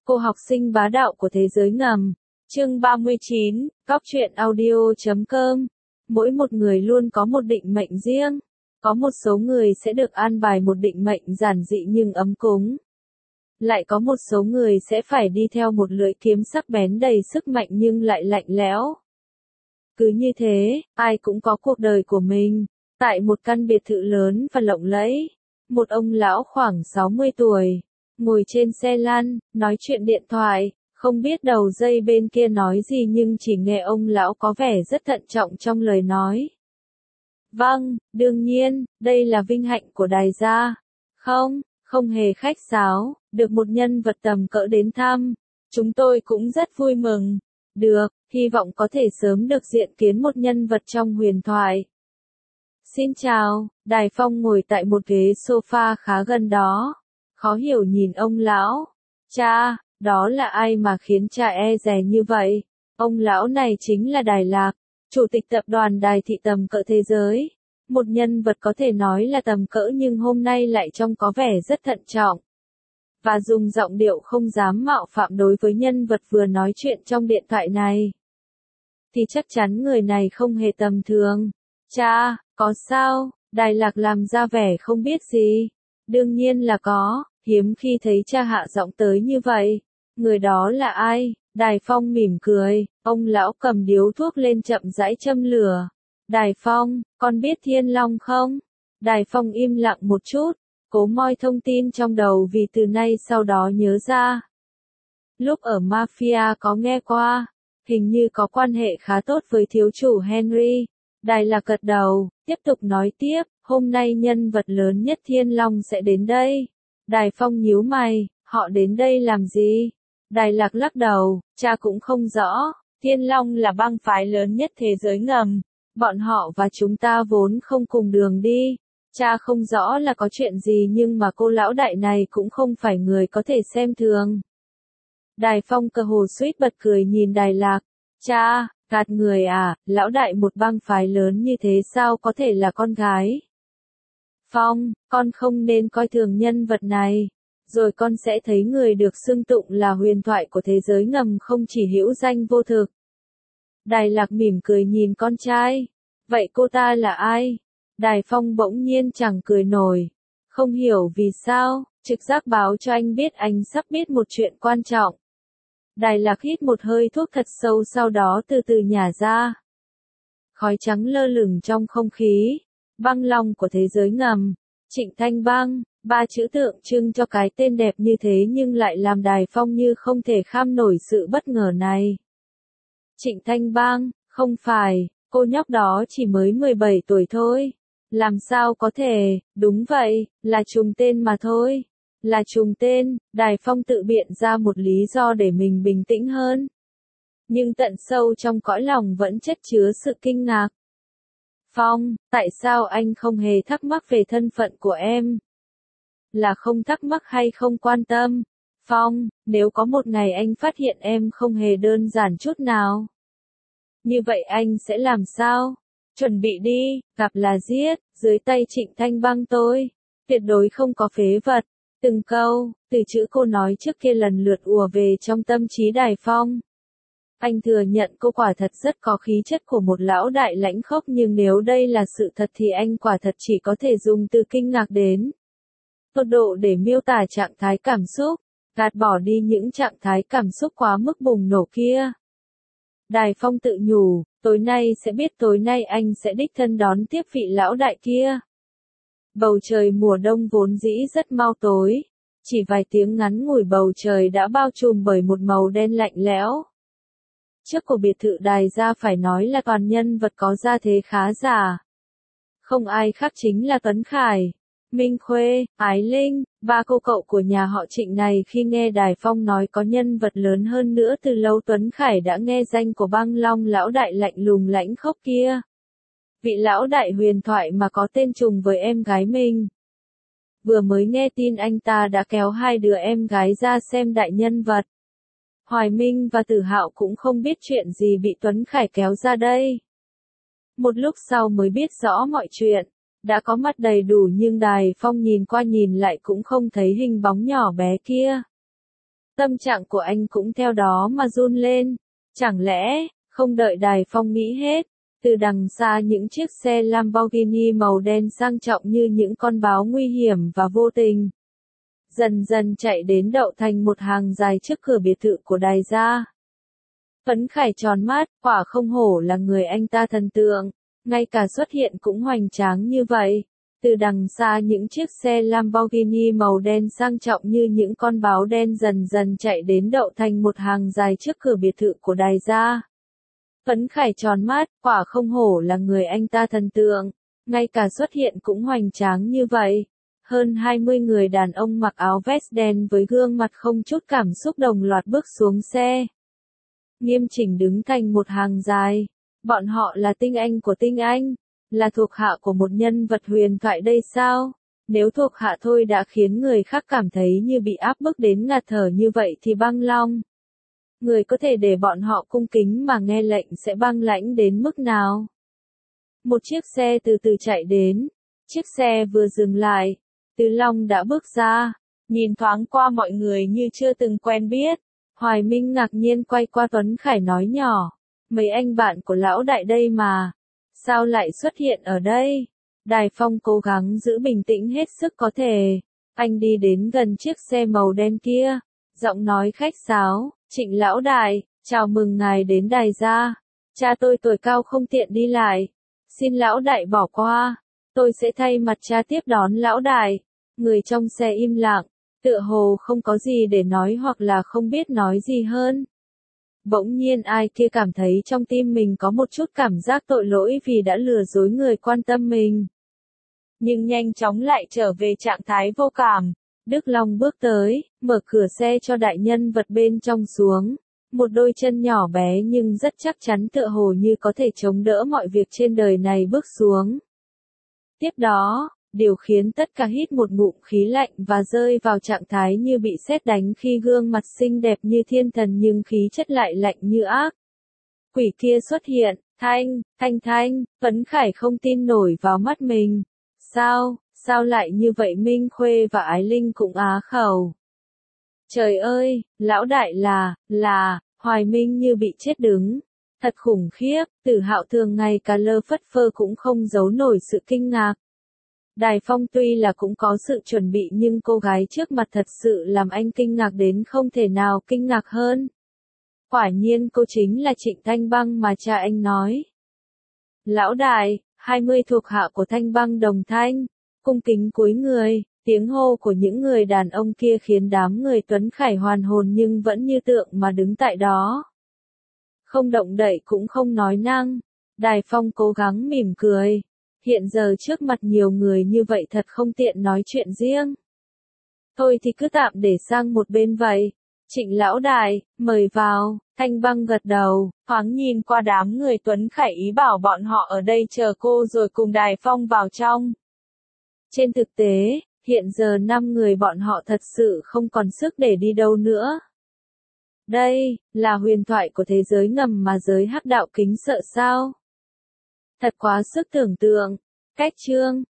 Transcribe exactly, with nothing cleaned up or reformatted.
Cô học sinh bá đạo của thế giới ngầm. Chương ba mươi chín, Cóc truyện audio chấm com. Mỗi một người luôn có một định mệnh riêng. Có một số người sẽ được an bài một định mệnh giản dị nhưng ấm cúng. Lại có một số người sẽ phải đi theo một lưỡi kiếm sắc bén đầy sức mạnh nhưng lại lạnh lẽo. Cứ như thế, ai cũng có cuộc đời của mình. Tại một căn biệt thự lớn và lộng lẫy, một ông lão khoảng sáu mươi tuổi, ngồi trên xe lăn, nói chuyện điện thoại, không biết đầu dây bên kia nói gì nhưng chỉ nghe ông lão có vẻ rất thận trọng trong lời nói. Vâng, đương nhiên, đây là vinh hạnh của đài gia. Không, không hề khách sáo, được một nhân vật tầm cỡ đến thăm. Chúng tôi cũng rất vui mừng. Được, hy vọng có thể sớm được diện kiến một nhân vật trong huyền thoại. Xin chào, Đài Phong ngồi tại một ghế sofa khá gần đó. Khó hiểu nhìn ông lão. Cha, đó là ai mà khiến cha e dè như vậy? Ông lão này chính là Đài Lạc, chủ tịch tập đoàn Đài Thị tầm cỡ thế giới. Một nhân vật có thể nói là tầm cỡ nhưng hôm nay lại trông có vẻ rất thận trọng. Và dùng giọng điệu không dám mạo phạm đối với nhân vật vừa nói chuyện trong điện thoại này. Thì chắc chắn người này không hề tầm thường. Cha, có sao? Đài Lạc làm ra vẻ không biết gì. Đương nhiên là có, hiếm khi thấy cha hạ giọng tới như vậy. Người đó là ai? Đài Phong mỉm cười, ông lão cầm điếu thuốc lên chậm rãi châm lửa. Đài Phong, con biết Thiên Long không? Đài Phong im lặng một chút, cố moi thông tin trong đầu vì từ nay sau đó nhớ ra. Lúc ở Mafia có nghe qua, hình như có quan hệ khá tốt với thiếu chủ Henry. Đài Lạc gật đầu, tiếp tục nói tiếp, hôm nay nhân vật lớn nhất Thiên Long sẽ đến đây. Đài Phong nhíu mày, họ đến đây làm gì? Đài Lạc lắc đầu, cha cũng không rõ, Thiên Long là bang phái lớn nhất thế giới ngầm, bọn họ và chúng ta vốn không cùng đường đi. Cha không rõ là có chuyện gì nhưng mà cô lão đại này cũng không phải người có thể xem thường. Đài Phong cơ hồ suýt bật cười nhìn Đài Lạc, cha, gạt người à, lão đại một bang phái lớn như thế sao có thể là con gái? Phong, con không nên coi thường nhân vật này, rồi con sẽ thấy người được xưng tụng là huyền thoại của thế giới ngầm không chỉ hữu danh vô thực. Đài Lạc mỉm cười nhìn con trai, vậy cô ta là ai? Đài Phong bỗng nhiên chẳng cười nổi, không hiểu vì sao, trực giác báo cho anh biết anh sắp biết một chuyện quan trọng. Đài Lạc hít một hơi thuốc thật sâu sau đó từ từ nhả ra. Khói trắng lơ lửng trong không khí, băng long của thế giới ngầm, Trịnh Thanh Bang, ba chữ tượng trưng cho cái tên đẹp như thế nhưng lại làm Đài Phong như không thể kham nổi sự bất ngờ này. Trịnh Thanh Bang, không phải, cô nhóc đó chỉ mới mười bảy tuổi thôi. Làm sao có thể, đúng vậy, là trùng tên mà thôi. Là trùng tên, Đài Phong tự biện ra một lý do để mình bình tĩnh hơn. Nhưng tận sâu trong cõi lòng vẫn chất chứa sự kinh ngạc. Phong, tại sao anh không hề thắc mắc về thân phận của em? Là không thắc mắc hay không quan tâm? Phong, nếu có một ngày anh phát hiện em không hề đơn giản chút nào. Như vậy anh sẽ làm sao? Chuẩn bị đi, gặp là giết, dưới tay Trịnh Thanh Bang tôi. Tuyệt đối không có phế vật. Từng câu, từ chữ cô nói trước kia lần lượt ùa về trong tâm trí Đài Phong. Anh thừa nhận cô quả thật rất có khí chất của một lão đại lãnh khốc nhưng nếu đây là sự thật thì anh quả thật chỉ có thể dùng từ kinh ngạc đến tột độ để miêu tả trạng thái cảm xúc, gạt bỏ đi những trạng thái cảm xúc quá mức bùng nổ kia. Đài Phong tự nhủ, tối nay sẽ biết tối nay anh sẽ đích thân đón tiếp vị lão đại kia. Bầu trời mùa đông vốn dĩ rất mau tối, chỉ vài tiếng ngắn ngủi bầu trời đã bao trùm bởi một màu đen lạnh lẽo. Trước của biệt thự Đài gia phải nói là toàn nhân vật có gia thế khá giả. Không ai khác chính là Tuấn Khải, Minh Khuê, Ái Linh, ba cô cậu của nhà họ Trịnh này khi nghe Đài Phong nói có nhân vật lớn hơn nữa từ lâu Tuấn Khải đã nghe danh của băng long lão đại lạnh lùng lãnh khốc kia. Vị lão đại huyền thoại mà có tên trùng với em gái mình. Vừa mới nghe tin anh ta đã kéo hai đứa em gái ra xem đại nhân vật. Hoài Minh và Tử Hạo cũng không biết chuyện gì bị Tuấn Khải kéo ra đây. Một lúc sau mới biết rõ mọi chuyện, đã có mặt đầy đủ nhưng Đài Phong nhìn qua nhìn lại cũng không thấy hình bóng nhỏ bé kia. Tâm trạng của anh cũng theo đó mà run lên. Chẳng lẽ, không đợi Đài Phong nghĩ hết, từ đằng xa những chiếc xe Lamborghini màu đen sang trọng như những con báo nguy hiểm và vô tình, dần dần chạy đến đậu thành một hàng dài trước cửa biệt thự của Đài gia. Phấn Khải tròn mắt, quả không hổ là người anh ta thần tượng, ngay cả xuất hiện cũng hoành tráng như vậy. Từ đằng xa những chiếc xe Lamborghini màu đen sang trọng như những con báo đen dần dần chạy đến đậu thành một hàng dài trước cửa biệt thự của Đài gia. Phấn Khải tròn mắt, quả không hổ là người anh ta thần tượng, ngay cả xuất hiện cũng hoành tráng như vậy. Hơn hai mươi người đàn ông mặc áo vest đen với gương mặt không chút cảm xúc đồng loạt bước xuống xe. Nghiêm chỉnh đứng thành một hàng dài. Bọn họ là tinh anh của tinh anh, là thuộc hạ của một nhân vật huyền thoại đây sao? Nếu thuộc hạ thôi đã khiến người khác cảm thấy như bị áp bức đến ngạt thở như vậy thì Băng Long, người có thể để bọn họ cung kính mà nghe lệnh sẽ băng lãnh đến mức nào? Một chiếc xe từ từ chạy đến. Chiếc xe vừa dừng lại, Từ Long đã bước ra, nhìn thoáng qua mọi người như chưa từng quen biết. Hoài Minh ngạc nhiên quay qua Tuấn Khải nói nhỏ, mấy anh bạn của lão đại đây mà, sao lại xuất hiện ở đây? Đài Phong cố gắng giữ bình tĩnh hết sức có thể. Anh đi đến gần chiếc xe màu đen kia, giọng nói khách sáo, Trịnh lão đại, chào mừng ngài đến Đài gia. Cha tôi tuổi cao không tiện đi lại, xin lão đại bỏ qua, tôi sẽ thay mặt cha tiếp đón lão đại. Người trong xe im lặng, tựa hồ không có gì để nói hoặc là không biết nói gì hơn. Bỗng nhiên ai kia cảm thấy trong tim mình có một chút cảm giác tội lỗi vì đã lừa dối người quan tâm mình. Nhưng nhanh chóng lại trở về trạng thái vô cảm. Đức Long bước tới, mở cửa xe cho đại nhân vật bên trong xuống. Một đôi chân nhỏ bé nhưng rất chắc chắn tựa hồ như có thể chống đỡ mọi việc trên đời này bước xuống. Tiếp đó, điều khiến tất cả hít một ngụm khí lạnh và rơi vào trạng thái như bị sét đánh khi gương mặt xinh đẹp như thiên thần nhưng khí chất lại lạnh như ác. Quỷ kia xuất hiện, Thanh, Thanh Thanh, Phấn Khải không tin nổi vào mắt mình. Sao, sao lại như vậy? Minh Khuê và Ái Linh cũng á khẩu. Trời ơi, lão đại là, là, Hoài Minh như bị chết đứng. Thật khủng khiếp, Tử Hạo thường ngày cả lơ phất phơ cũng không giấu nổi sự kinh ngạc. Đài Phong tuy là cũng có sự chuẩn bị nhưng cô gái trước mặt thật sự làm anh kinh ngạc đến không thể nào kinh ngạc hơn. Quả nhiên cô chính là Trịnh Thanh Băng mà cha anh nói. Lão đại, hai mươi thuộc hạ của Thanh Băng đồng thanh, cung kính cúi người, tiếng hô của những người đàn ông kia khiến đám người Tuấn Khải hoàn hồn nhưng vẫn như tượng mà đứng tại đó. Không động đậy cũng không nói năng. Đài Phong cố gắng mỉm cười. Hiện giờ trước mặt nhiều người như vậy thật không tiện nói chuyện riêng. Thôi thì cứ tạm để sang một bên vậy. Trịnh lão đại, mời vào. Thanh Băng gật đầu, thoáng nhìn qua đám người Tuấn Khải ý bảo bọn họ ở đây chờ cô rồi cùng Đài Phong vào trong. Trên thực tế, hiện giờ năm người bọn họ thật sự không còn sức để đi đâu nữa. Đây, là huyền thoại của thế giới ngầm mà giới hắc đạo kính sợ sao? Thật quá sức tưởng tượng. Cách chương